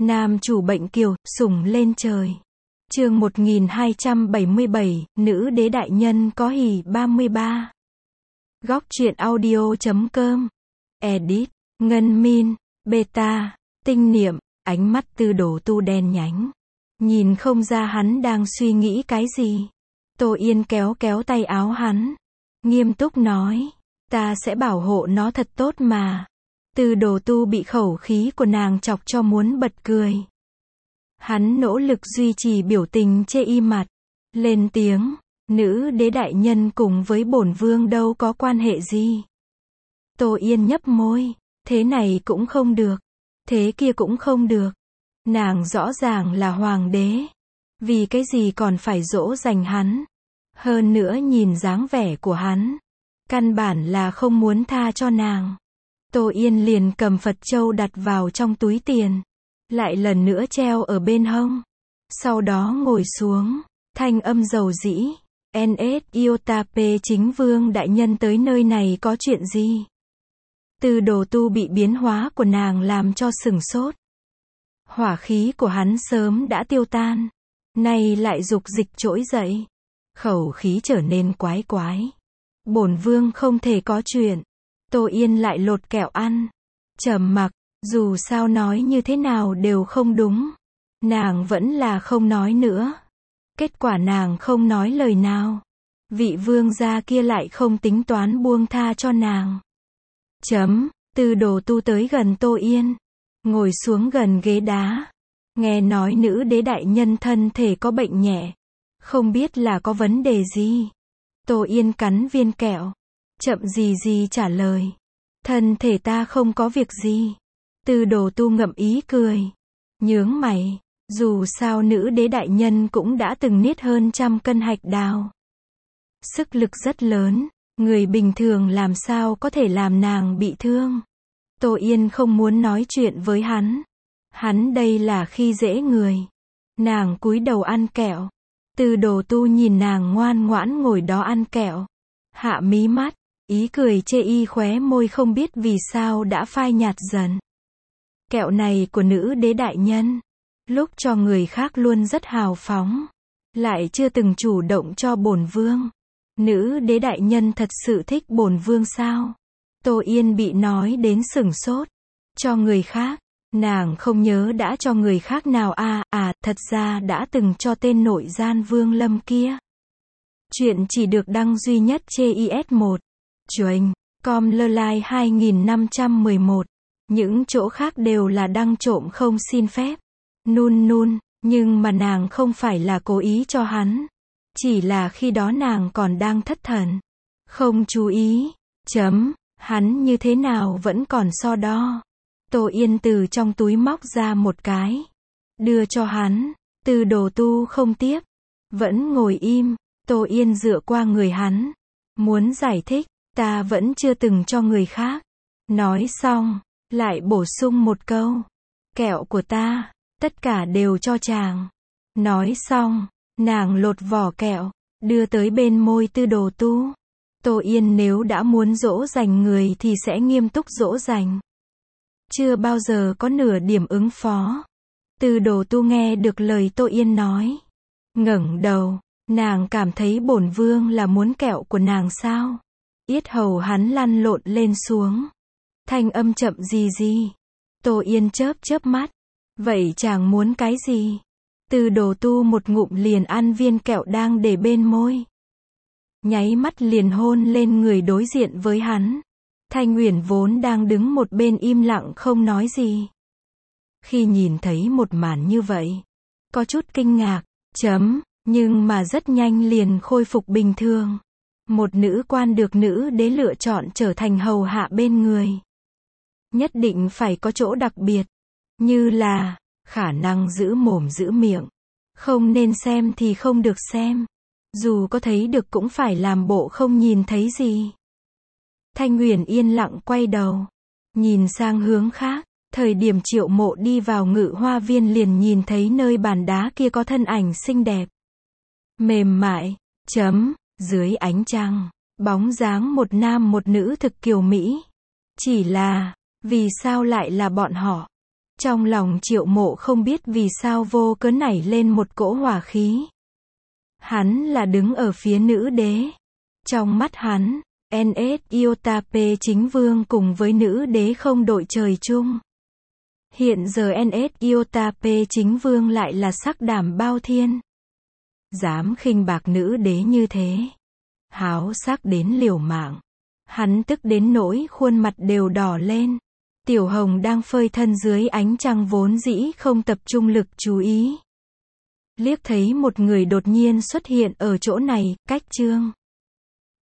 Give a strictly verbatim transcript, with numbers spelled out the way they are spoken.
Nam chủ bệnh kiều, sủng lên trời. Chương một nghìn hai trăm bảy mươi bảy, nữ đế đại nhân có hỉ ba mươi ba. Góc truyện audio chấm com. Edit, Ngân Min, Beta, Tinh Niệm, ánh mắt Tư Đồ Tu đen nhánh. Nhìn không ra hắn đang suy nghĩ cái gì. Tô Yên kéo kéo tay áo hắn. Nghiêm túc nói, ta sẽ bảo hộ nó thật tốt mà. Tư Đồ Tu bị khẩu khí của nàng chọc cho muốn bật cười. Hắn nỗ lực duy trì biểu tình chê y mặt. Lên tiếng, nữ đế đại nhân cùng với bổn vương đâu có quan hệ gì. Tô Yên nhấp môi, thế này cũng không được, thế kia cũng không được. Nàng rõ ràng là hoàng đế. Vì cái gì còn phải dỗ dành hắn. Hơn nữa nhìn dáng vẻ của hắn, căn bản là không muốn tha cho nàng. Tô Yên liền cầm Phật châu đặt vào trong túi tiền, lại lần nữa treo ở bên hông. Sau đó ngồi xuống, thanh âm dầu dĩ, en ét Iota P chính vương đại nhân tới nơi này có chuyện gì? Tư Đồ Tu bị biến hóa của nàng làm cho sửng sốt. Hỏa khí của hắn sớm đã tiêu tan, nay lại dục dịch trỗi dậy. Khẩu khí trở nên quái quái. Bổn vương không thể có chuyện. Tô Yên lại lột kẹo ăn. Trầm mặc, dù sao nói như thế nào đều không đúng. Nàng vẫn là không nói nữa. Kết quả nàng không nói lời nào. Vị vương gia kia lại không tính toán buông tha cho nàng. Chấm, Tư Đồ Tu tới gần Tô Yên. Ngồi xuống gần ghế đá. Nghe nói nữ đế đại nhân thân thể có bệnh nhẹ. Không biết là có vấn đề gì. Tô Yên cắn viên kẹo. Chậm gì gì trả lời. Thân thể ta không có việc gì. Tư Đồ Tu ngậm ý cười. Nhướng mày. Dù sao nữ đế đại nhân cũng đã từng niết hơn trăm cân hạch đào. Sức lực rất lớn. Người bình thường làm sao có thể làm nàng bị thương. Tô Yên không muốn nói chuyện với hắn. Hắn đây là khi dễ người. Nàng cúi đầu ăn kẹo. Tư Đồ Tu nhìn nàng ngoan ngoãn ngồi đó ăn kẹo. Hạ mí mắt, ý cười chê y khóe môi không biết vì sao đã phai nhạt dần. Kẹo này của nữ đế đại nhân. Lúc cho người khác luôn rất hào phóng. Lại chưa từng chủ động cho bổn vương. Nữ đế đại nhân thật sự thích bổn vương sao? Tô Yên bị nói đến sửng sốt. Cho người khác. Nàng không nhớ đã cho người khác nào à, à, thật ra đã từng cho tên nội gian Vương Lâm kia. Chuyện chỉ được đăng duy nhất trên i ét một. Chuềnh, com lơ lai hai nghìn năm trăm mười một. Những chỗ khác đều là đăng trộm không xin phép. Nun nun, nhưng mà nàng không phải là cố ý cho hắn. Chỉ là khi đó nàng còn đang thất thần. Không chú ý, chấm, hắn như thế nào vẫn còn so đo. Tô Yên từ trong túi móc ra một cái. Đưa cho hắn. Tư Đồ Tu không tiếp. Vẫn ngồi im. Tô Yên dựa qua người hắn. Muốn giải thích. Ta vẫn chưa từng cho người khác. Nói xong. Lại bổ sung một câu. Kẹo của ta. Tất cả đều cho chàng. Nói xong. Nàng lột vỏ kẹo. Đưa tới bên môi Tư Đồ Tu. Tô Yên nếu đã muốn dỗ dành người thì sẽ nghiêm túc dỗ dành. Chưa bao giờ có nửa điểm ứng phó. Tư Đồ Tu nghe được lời Tô Yên nói. Ngẩng đầu. Nàng cảm thấy bổn vương là muốn kẹo của nàng sao? Yết hầu hắn lăn lộn lên xuống. Thanh âm chậm gì gì. Tô Yên chớp chớp mắt. Vậy chàng muốn cái gì? Tư Đồ Tu một ngụm liền ăn viên kẹo đang để bên môi. Nháy mắt liền hôn lên người đối diện với hắn. Thanh Uyển vốn đang đứng một bên im lặng không nói gì. Khi nhìn thấy một màn như vậy, có chút kinh ngạc, chấm, nhưng mà rất nhanh liền khôi phục bình thường. Một nữ quan được nữ đế lựa chọn trở thành hầu hạ bên người. Nhất định phải có chỗ đặc biệt, như là, khả năng giữ mồm giữ miệng. Không nên xem thì không được xem. Dù có thấy được cũng phải làm bộ không nhìn thấy gì. Thanh Uyển yên lặng quay đầu. Nhìn sang hướng khác. Thời điểm Triệu Mộ đi vào Ngự Hoa Viên liền nhìn thấy nơi bàn đá kia có thân ảnh xinh đẹp. Mềm mại. Chấm. Dưới ánh trăng. Bóng dáng một nam một nữ thực kiều mỹ. Chỉ là. Vì sao lại là bọn họ? Trong lòng Triệu Mộ không biết vì sao vô cớ nảy lên một cỗ hỏa khí. Hắn là đứng ở phía nữ đế. Trong mắt hắn, en ét Iotape chính vương cùng với nữ đế không đội trời chung. Hiện giờ en ét Iotape chính vương lại là sắc đảm bao thiên. Dám khinh bạc nữ đế như thế. Háo sắc đến liều mạng. Hắn tức đến nỗi khuôn mặt đều đỏ lên. Tiểu Hồng đang phơi thân dưới ánh trăng vốn dĩ không tập trung lực chú ý. Liếc thấy một người đột nhiên xuất hiện ở chỗ này, cách Trương